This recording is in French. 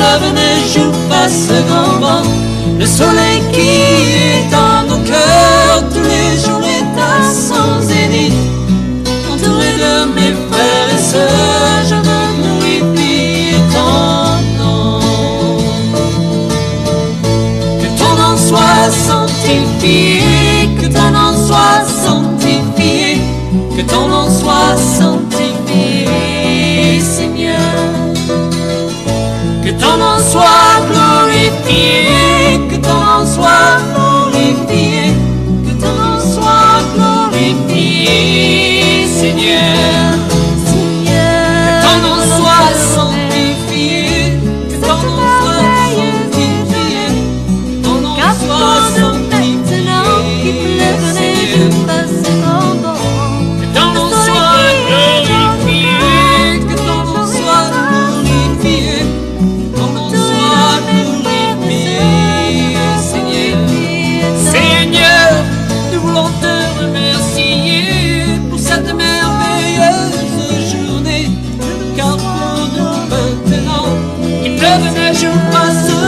pleuve, neige ou fasse grand vent, le soleil qui est dans nos cœurs tous les jours est à son zénith. Entouré de mes frères et sœurs, je veux glorifier ton nom. Que ton nom soit sanctifié, que ton nom soit sanctifié, que ton nom soit sanctifié, Seigneur. Que ton nom soit glorifié, que ton nom soit glorifié, que ton nom soit glorifié, Seigneur. Que ton nom soit sanctifié, que ton nom soit sanctifié, que ton nom soit sanctifié, Seigneur. Que ton nom soit glorifié, que ton nom soit glorifié, que ton nom soit glorifié, Seigneur. Seigneur, nous voulons te remercier pour cette merveilleuse journée, car pour nous maintenant, il pleuve, neige ou fasse